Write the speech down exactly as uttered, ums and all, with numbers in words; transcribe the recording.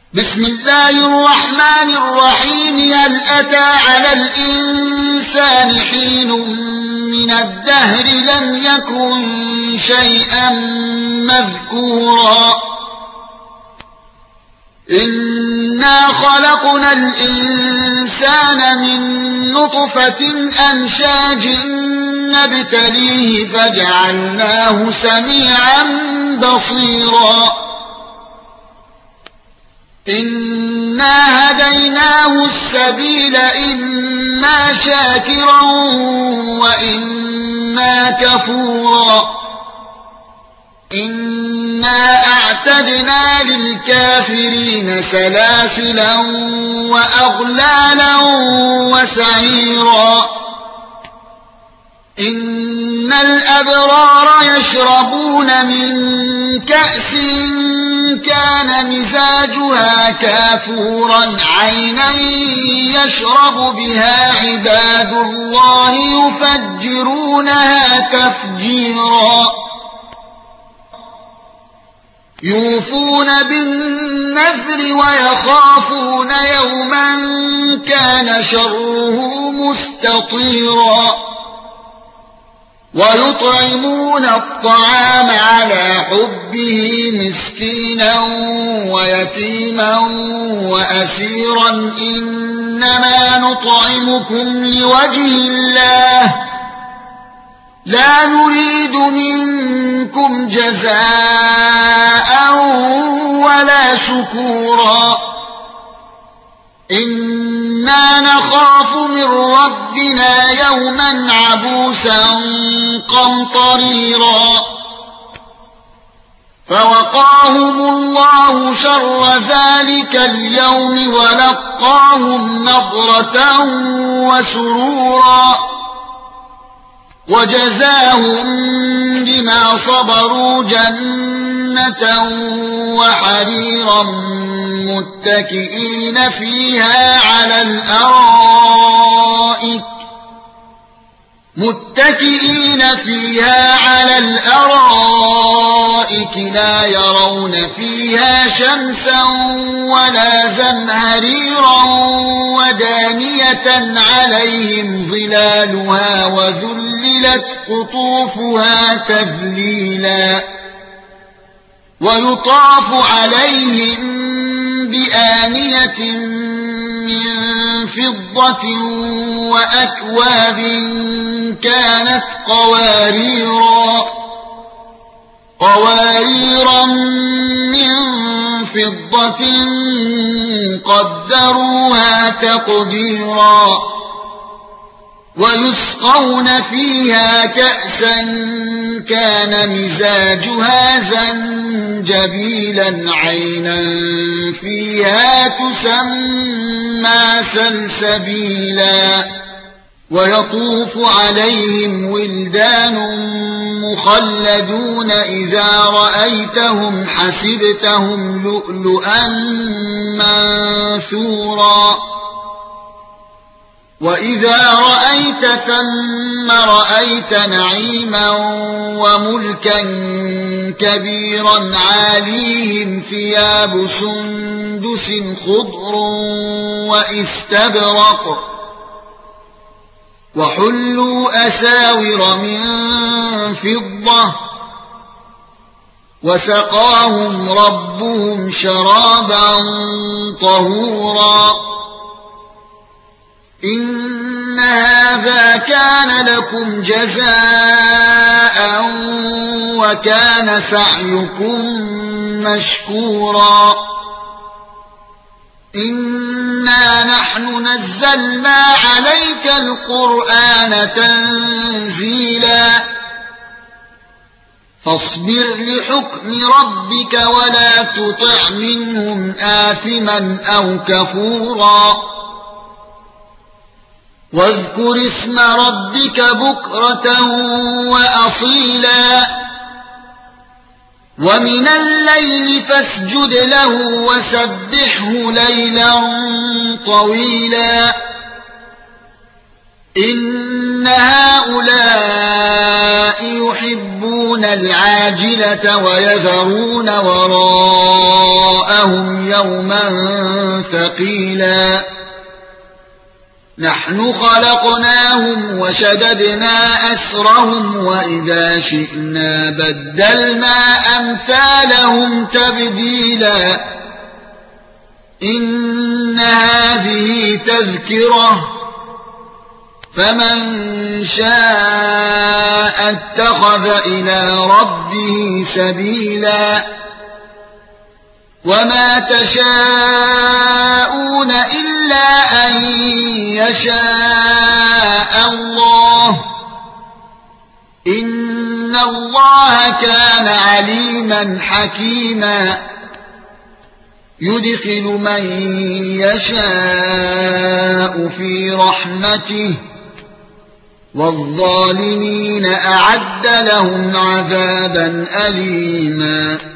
بسم الله الرحمن الرحيم هل أتى على الإنسان حين من الدهر لم يكن شيئا مذكورا إنا خلقنا الإنسان من نطفة أمشاج نبتليه فجعلناه سميعا بصيرا إنا هديناه السبيل إما شاكرا وإما كفورا إنا أعتدنا للكافرين سلاسلا وأغلالا وسعيرا إن الأبرار يشربون من كأس كان مزاجها كافورا عينا يشرب بها عباد الله يفجرونها تفجيرا يوفون بالنذر ويخافون يوما كان شره مستطيرا ويطعمون الطعام على حبه مسكينا ويتيما وأسيرا إنما نطعمكم لوجه الله لا نريد منكم جزاء ولا شكورا إنا نخاف من ربنا يوما عبوسا قمطريرا فوقاهم الله شر ذلك اليوم ولقاهم نضرة وسرورا وجزاهم بما صبروا جنة وحريرا متكئين فيها على الأرائك متكئين فيها على الأرائك لا يرون فيها شمسا ولا زمهريرا ودانية عليهم ظلالها وذللت قطوفها تذليلا ويطاف عليهم بآنية من فضة وأكواب كانت قواريرا قواريرا من فضة قدروها تقديرا ويسقون فيها كأسا كان مزاجها زنجبيلا عينا فيها تسمى سلسبيلا ويطوف عليهم ولدان مخلدون إذا رأيتهم حسبتهم لؤلؤا منثورا وإذا رأيت ثم رأيت نعيما وملكا كبيرا عاليهم ثياب سندس خضر واستبرق وحلوا أساور من فضة وسقاهم ربهم شرابا طهورا إن هذا كان لكم جزاء وكان سعيكم مشكورا إنا نحن نزلنا عليك القرآن تنزيلا فاصبر لحكم ربك ولا تطع منهم آثما أو كفورا واذكر اسم ربك بكرة وأصيلا ومن الليل فاسجد له وسبحه ليلا طويلا إن هؤلاء يحبون العاجلة ويذرون وراءهم يوما ثقيلا نحن خلقناهم وشددنا أسرهم وإذا شئنا بدلنا أمثالهم تبديلا إن هذه تذكرة فمن شاء اتخذ إلى ربه سبيلا وما تشاءون إلا أن يشاء الله إن الله كان عليما حكيما يدخل من يشاء في رحمته والظالمين أعد لهم عذابا أليما